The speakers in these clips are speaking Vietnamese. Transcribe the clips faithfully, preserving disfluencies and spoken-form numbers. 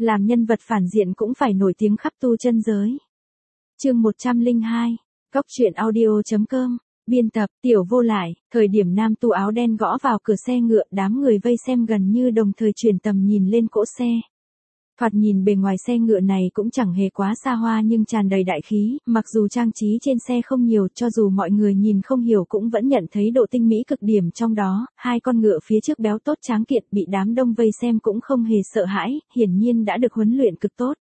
làm nhân vật phản diện cũng phải nổi tiếng khắp tu chân giới. Chương một trăm lẻ hai, Cốc truyện audio chấm com, biên tập, Tiểu Vô Lại, thời điểm nam tu áo đen gõ vào cửa xe ngựa, đám người vây xem gần như đồng thời chuyển tầm nhìn lên cỗ xe. Thoạt nhìn bề ngoài xe ngựa này cũng chẳng hề quá xa hoa nhưng tràn đầy đại khí, mặc dù trang trí trên xe không nhiều, cho dù mọi người nhìn không hiểu cũng vẫn nhận thấy độ tinh mỹ cực điểm trong đó, hai con ngựa phía trước béo tốt tráng kiện bị đám đông vây xem cũng không hề sợ hãi, hiển nhiên đã được huấn luyện cực tốt.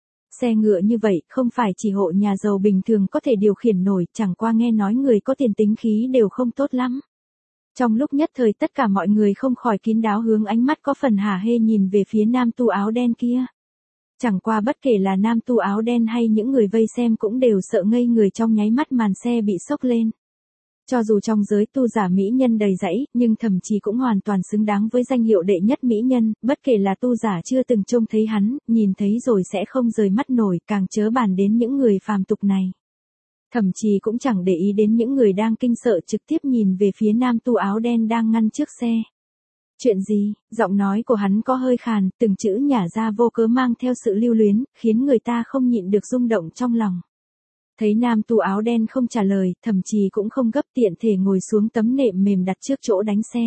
Xe ngựa như vậy không phải chỉ hộ nhà giàu bình thường có thể điều khiển nổi, chẳng qua nghe nói người có tiền tính khí đều không tốt lắm. Trong lúc nhất thời tất cả mọi người không khỏi kín đáo hướng ánh mắt có phần hả hê nhìn về phía nam tu áo đen kia. Chẳng qua bất kể là nam tu áo đen hay những người vây xem cũng đều sợ ngây người trong nháy mắt màn xe bị sốc lên. Cho dù trong giới tu giả mỹ nhân đầy rẫy, nhưng Thẩm Trì cũng hoàn toàn xứng đáng với danh hiệu đệ nhất mỹ nhân, bất kể là tu giả chưa từng trông thấy hắn, nhìn thấy rồi sẽ không rời mắt nổi, càng chớ bàn đến những người phàm tục này. Thẩm Trì cũng chẳng để ý đến những người đang kinh sợ, trực tiếp nhìn về phía nam tu áo đen đang ngăn trước xe. Chuyện gì? Giọng nói của hắn có hơi khàn, từng chữ nhả ra vô cớ mang theo sự lưu luyến, khiến người ta không nhịn được rung động trong lòng. Thấy nam tu áo đen không trả lời, Thẩm Trì cũng không gấp, tiện thể ngồi xuống tấm nệm mềm đặt trước chỗ đánh xe.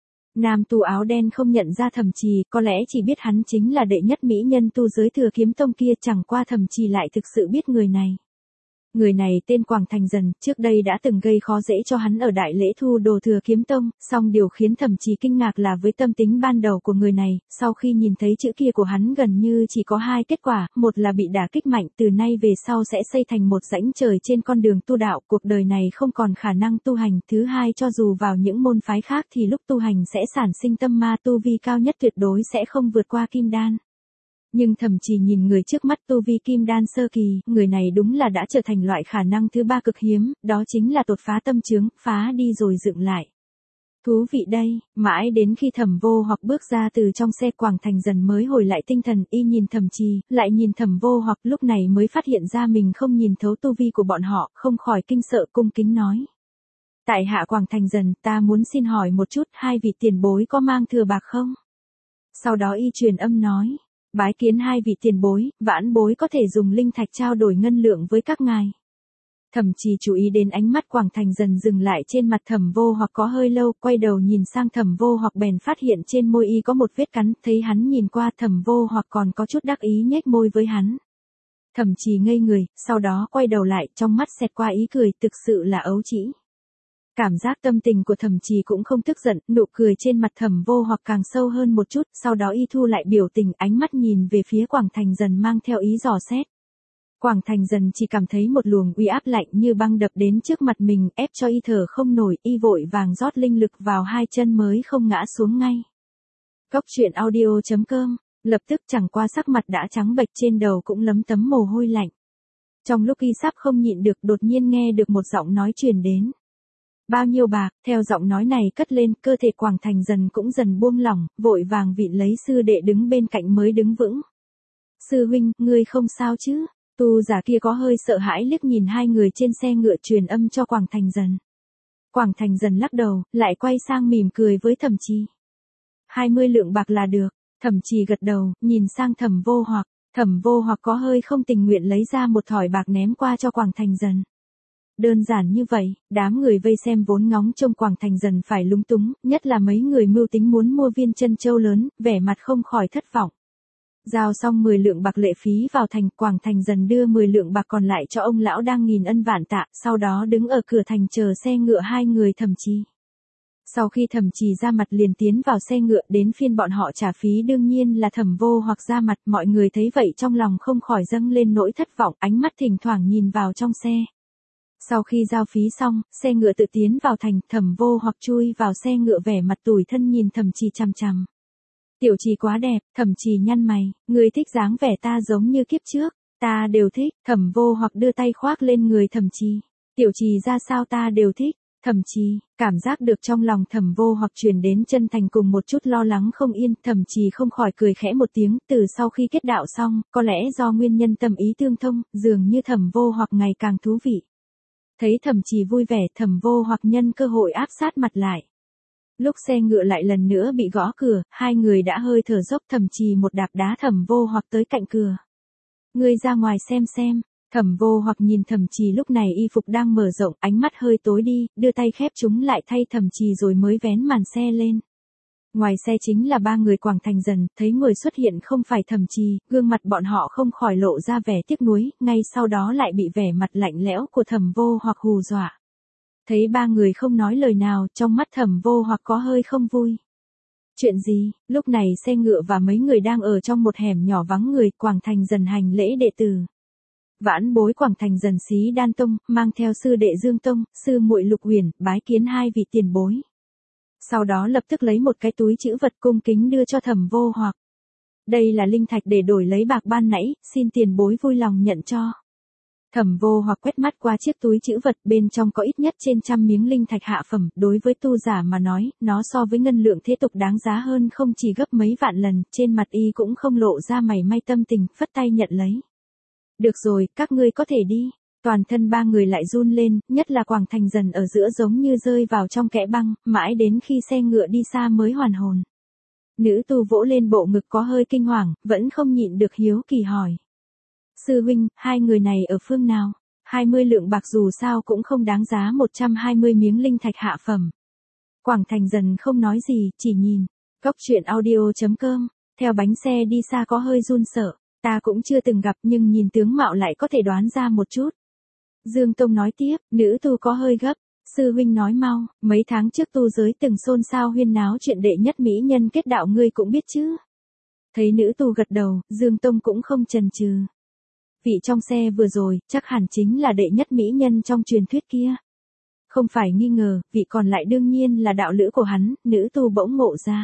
Nam tu áo đen không nhận ra Thẩm Trì, có lẽ chỉ biết hắn chính là đệ nhất mỹ nhân tu giới Thừa Kiếm Tông kia, chẳng qua Thẩm Trì lại thực sự biết người này. Người này tên Quảng Thành Dần, trước đây đã từng gây khó dễ cho hắn ở đại lễ thu đồ Thừa Kiếm Tông, song điều khiến Thẩm Trì kinh ngạc là với tâm tính ban đầu của người này, sau khi nhìn thấy chữ kia của hắn gần như chỉ có hai kết quả, một là bị đả kích mạnh, từ nay về sau sẽ xây thành một rãnh trời trên con đường tu đạo, cuộc đời này không còn khả năng tu hành, thứ hai cho dù vào những môn phái khác thì lúc tu hành sẽ sản sinh tâm ma, tu vi cao nhất tuyệt đối sẽ không vượt qua kim đan. Nhưng Thẩm Trì nhìn người trước mắt tu vi kim đan sơ kỳ, người này đúng là đã trở thành loại khả năng thứ ba cực hiếm, đó chính là đột phá tâm chướng, phá đi rồi dựng lại. Thú vị đây, mãi đến khi Thẩm Vô Hoặc bước ra từ trong xe, Quảng Thành Dần mới hồi lại tinh thần, y nhìn Thẩm Trì, lại nhìn Thẩm Vô Hoặc, lúc này mới phát hiện ra mình không nhìn thấu tu vi của bọn họ, không khỏi kinh sợ, cung kính nói. Tại hạ Quảng Thành Dần, ta muốn xin hỏi một chút, hai vị tiền bối có mang thừa bạc không? Sau đó y truyền âm nói. Bái kiến hai vị tiền bối, vãn bối có thể dùng linh thạch trao đổi ngân lượng với các ngài. Thẩm Trì chú ý đến ánh mắt Quảng Thành Dần dừng lại trên mặt Thẩm Vô Hoặc có hơi lâu, quay đầu nhìn sang Thẩm Vô Hoặc bèn phát hiện trên môi y có một vết cắn, thấy hắn nhìn qua Thẩm Vô Hoặc còn có chút đắc ý nhếch môi với hắn. Thẩm Trì ngây người, sau đó quay đầu lại, trong mắt xẹt qua ý cười, thực sự là ấu trĩ. Cảm giác tâm tình của Thẩm Trì cũng không tức giận, nụ cười trên mặt Thẩm Vô Hoặc càng sâu hơn một chút, sau đó y thu lại biểu tình, ánh mắt nhìn về phía Quảng Thành Dần mang theo ý dò xét. Quảng Thành Dần chỉ cảm thấy một luồng uy áp lạnh như băng đập đến trước mặt mình, ép cho y thở không nổi, y vội vàng rót linh lực vào hai chân mới không ngã xuống ngay. Cốc truyện audio chấm com, lập tức chẳng qua sắc mặt đã trắng bệch, trên đầu cũng lấm tấm mồ hôi lạnh. Trong lúc y sắp không nhịn được, đột nhiên nghe được một giọng nói truyền đến. Bao nhiêu bạc? Theo giọng nói này cất lên, cơ thể Quảng Thành Dần cũng dần buông lỏng, vội vàng vịn lấy sư đệ đứng bên cạnh mới đứng vững. Sư huynh, ngươi không sao chứ? Tu giả kia có hơi sợ hãi liếc nhìn hai người trên xe ngựa, truyền âm cho Quảng Thành Dần. Quảng Thành Dần lắc đầu, lại quay sang mỉm cười với Thẩm Trì. Hai mươi lượng bạc là được. Thẩm Trì gật đầu, nhìn sang Thẩm Vô Hoặc. Thẩm Vô Hoặc có hơi không tình nguyện lấy ra một thỏi bạc ném qua cho Quảng Thành Dần. Đơn giản như vậy, đám người vây xem vốn ngóng trông Quảng Thành Dần phải lúng túng, nhất là mấy người mưu tính muốn mua viên chân châu lớn, vẻ mặt không khỏi thất vọng. Giao xong mười lượng bạc lệ phí vào thành, Quảng Thành Dần đưa mười lượng bạc còn lại cho ông lão đang nghìn ân vạn tạ, sau đó đứng ở cửa thành chờ xe ngựa hai người Thẩm Trì. Sau khi Thẩm Trì ra mặt liền tiến vào xe ngựa, đến phiên bọn họ trả phí, đương nhiên là Thẩm Vô Hoặc ra mặt, mọi người thấy vậy trong lòng không khỏi dâng lên nỗi thất vọng, ánh mắt thỉnh thoảng nhìn vào trong xe. Sau khi giao phí xong, xe ngựa tự tiến vào thành, Thẩm Vô Hoặc chui vào xe ngựa vẻ mặt tủi thân nhìn Thẩm Trì chằm chằm. Tiểu Trì quá đẹp, Thẩm Trì nhăn mày, ngươi thích dáng vẻ ta giống như kiếp trước, ta đều thích, Thẩm Vô Hoặc đưa tay khoác lên người Thẩm Trì. Tiểu Trì ra sao ta đều thích, Thẩm Trì, cảm giác được trong lòng Thẩm Vô Hoặc truyền đến chân thành cùng một chút lo lắng không yên, Thẩm Trì không khỏi cười khẽ một tiếng, từ sau khi kết đạo xong, có lẽ do nguyên nhân tâm ý tương thông, dường như Thẩm Vô Hoặc ngày càng thú vị. Thấy Thẩm Trì vui vẻ, Thẩm Vô Hoặc nhân cơ hội áp sát mặt lại. Lúc xe ngựa lại lần nữa bị gõ cửa, hai người đã hơi thở dốc. Thẩm Trì một đạp đá Thẩm Vô Hoặc tới cạnh cửa. Ngươi ra ngoài xem xem. Thẩm Vô Hoặc nhìn Thẩm Trì lúc này y phục đang mở rộng, ánh mắt hơi tối đi, đưa tay khép chúng lại thay Thẩm Trì rồi mới vén màn xe lên. Ngoài xe chính là ba người Quảng Thành Dần, thấy người xuất hiện không phải Thẩm Trì, gương mặt bọn họ không khỏi lộ ra vẻ tiếc nuối, ngay sau đó lại bị vẻ mặt lạnh lẽo của Thẩm Vô Hoặc hù dọa. Thấy ba người không nói lời nào, trong mắt Thẩm Vô Hoặc có hơi không vui. Chuyện gì? Lúc này xe ngựa và mấy người đang ở trong một hẻm nhỏ vắng người. Quảng Thành Dần hành lễ đệ tử. Vãn bối Quảng Thành Dần Xí Đan Tông, mang theo sư đệ Dương Tông, sư muội Lục Huyền, bái kiến hai vị tiền bối. Sau đó lập tức lấy một cái túi trữ vật cung kính đưa cho Thẩm Vô Hoặc. Đây là linh thạch để đổi lấy bạc ban nãy, xin tiền bối vui lòng nhận cho. Thẩm Vô Hoặc quét mắt qua chiếc túi trữ vật, bên trong có ít nhất trên trăm miếng linh thạch hạ phẩm, đối với tu giả mà nói, nó so với ngân lượng thế tục đáng giá hơn không chỉ gấp mấy vạn lần, trên mặt y cũng không lộ ra mảy may tâm tình, phất tay nhận lấy. Được rồi, các ngươi có thể đi. Toàn thân ba người lại run lên, nhất là Quảng Thành Dần ở giữa giống như rơi vào trong kẽ băng, mãi đến khi xe ngựa đi xa mới hoàn hồn. Nữ tu vỗ lên bộ ngực có hơi kinh hoàng, vẫn không nhịn được hiếu kỳ hỏi. Sư huynh, hai người này ở phương nào? hai mươi lượng bạc dù sao cũng không đáng giá một trăm hai mươi miếng linh thạch hạ phẩm. Quảng Thành Dần không nói gì, chỉ nhìn. Góc truyện audio chấm com, theo bánh xe đi xa có hơi run sợ. Ta cũng chưa từng gặp nhưng nhìn tướng mạo lại có thể đoán ra một chút. Dương Tông nói tiếp, nữ tu có hơi gấp. Sư huynh nói mau, mấy tháng trước tu giới từng xôn xao huyên náo chuyện đệ nhất mỹ nhân kết đạo ngươi cũng biết chứ. Thấy nữ tu gật đầu, Dương Tông cũng không chần chừ. Vị trong xe vừa rồi, chắc hẳn chính là đệ nhất mỹ nhân trong truyền thuyết kia. Không phải nghi ngờ, vị còn lại đương nhiên là đạo lữ của hắn. Nữ tu bỗng ngộ ra.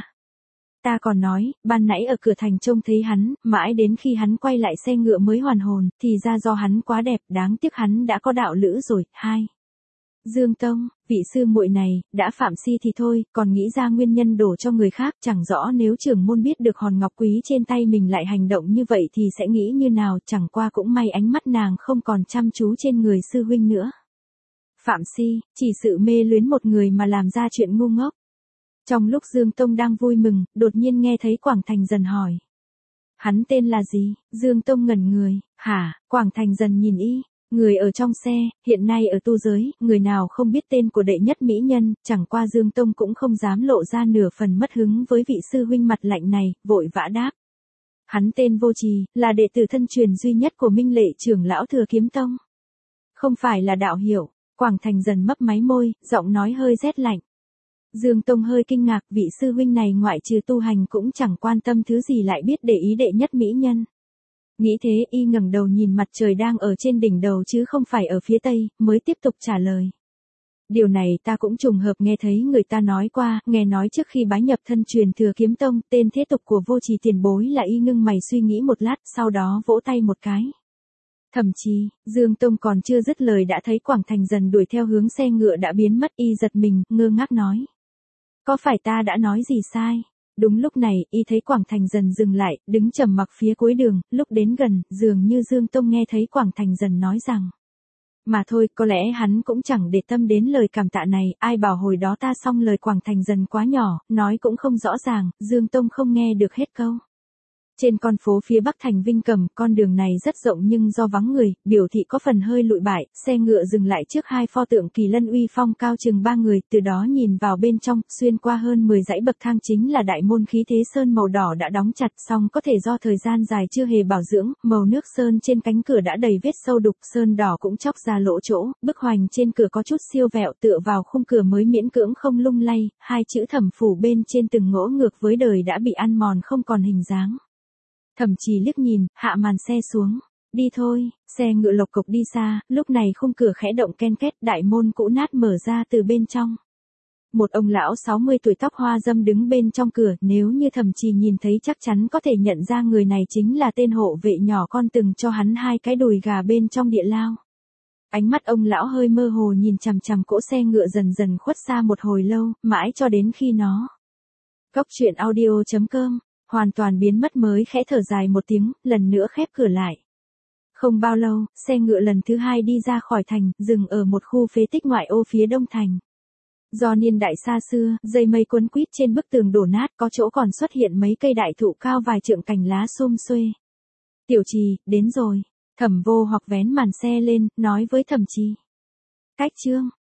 Ta còn nói, ban nãy ở cửa thành trông thấy hắn, mãi đến khi hắn quay lại xe ngựa mới hoàn hồn, thì ra do hắn quá đẹp, đáng tiếc hắn đã có đạo lữ rồi. Hai. Dương Tông, vị sư muội này, đã phạm si thì thôi, còn nghĩ ra nguyên nhân đổ cho người khác, chẳng rõ nếu trưởng môn biết được hòn ngọc quý trên tay mình lại hành động như vậy thì sẽ nghĩ như nào, chẳng qua cũng may ánh mắt nàng không còn chăm chú trên người sư huynh nữa. Phạm si, chỉ sự mê luyến một người mà làm ra chuyện ngu ngốc. Trong lúc Dương Tông đang vui mừng, đột nhiên nghe thấy Quảng Thành Dần hỏi. Hắn tên là gì? Dương Tông ngẩn người. Hả? Quảng Thành Dần nhìn y. Người ở trong xe, hiện nay ở tu giới, người nào không biết tên của đệ nhất mỹ nhân, chẳng qua Dương Tông cũng không dám lộ ra nửa phần mất hứng với vị sư huynh mặt lạnh này, vội vã đáp. Hắn tên Vô Trì, là đệ tử thân truyền duy nhất của Minh Lệ trưởng lão Thừa Kiếm Tông. Không phải là đạo hiệu. Quảng Thành Dần mấp máy môi, giọng nói hơi rét lạnh. Dương Tông hơi kinh ngạc, vị sư huynh này ngoại trừ tu hành cũng chẳng quan tâm thứ gì lại biết để ý đệ nhất mỹ nhân. Nghĩ thế y ngẩng đầu nhìn mặt trời đang ở trên đỉnh đầu chứ không phải ở phía tây, mới tiếp tục trả lời. Điều này ta cũng trùng hợp nghe thấy người ta nói qua, nghe nói trước khi bái nhập thân truyền Thừa Kiếm Tông, tên thế tục của Vô Trì tiền bối là y ngưng mày suy nghĩ một lát, sau đó vỗ tay một cái. Thậm chí, Dương Tông còn chưa dứt lời đã thấy Quảng Thành Dần đuổi theo hướng xe ngựa đã biến mất, y giật mình, ngơ ngác nói. Có phải ta đã nói gì sai? Đúng lúc này, y thấy Quảng Thành Dần dừng lại, đứng trầm mặc phía cuối đường, lúc đến gần, dường như Dương Tông nghe thấy Quảng Thành Dần nói rằng. Mà thôi, có lẽ hắn cũng chẳng để tâm đến lời cảm tạ này, ai bảo hồi đó ta xong lời Quảng Thành Dần quá nhỏ, nói cũng không rõ ràng, Dương Tông không nghe được hết câu. Trên con phố phía bắc thành Vinh Cẩm, con đường này rất rộng nhưng do vắng người, biểu thị có phần hơi lụi bại, xe ngựa dừng lại trước hai pho tượng kỳ lân uy phong cao chừng ba người, từ đó nhìn vào bên trong, xuyên qua hơn mười dãy bậc thang chính là đại môn khí thế sơn màu đỏ đã đóng chặt, song có thể do thời gian dài chưa hề bảo dưỡng, màu nước sơn trên cánh cửa đã đầy vết sâu đục, sơn đỏ cũng chóc ra lỗ chỗ, bức hoành trên cửa có chút siêu vẹo tựa vào khung cửa mới miễn cưỡng không lung lay, hai chữ Thẩm phủ bên trên từng ngỗ ngược với đời đã bị ăn mòn không còn hình dáng. Thẩm Trì liếc nhìn, hạ màn xe xuống. Đi thôi, xe ngựa lộc cộc đi xa, lúc này khung cửa khẽ động ken két, đại môn cũ nát mở ra từ bên trong. Một ông lão sáu mươi tuổi tóc hoa râm đứng bên trong cửa, nếu như Thẩm Trì nhìn thấy chắc chắn có thể nhận ra người này chính là tên hộ vệ nhỏ con từng cho hắn hai cái đùi gà bên trong địa lao. Ánh mắt ông lão hơi mơ hồ nhìn chằm chằm cỗ xe ngựa dần dần khuất xa một hồi lâu, mãi cho đến khi nó. Góc truyện audio chấm com hoàn toàn biến mất mới khẽ thở dài một tiếng, lần nữa khép cửa lại. Không bao lâu, xe ngựa lần thứ hai đi ra khỏi thành, dừng ở một khu phế tích ngoại ô phía đông thành. Do niên đại xa xưa, dây mây quấn quýt trên bức tường đổ nát, có chỗ còn xuất hiện mấy cây đại thụ cao vài trượng cành lá xum xuê. Tiểu Trì, đến rồi. Thẩm Vô hoặc vén màn xe lên, nói với Thẩm Trì. Cách Trương.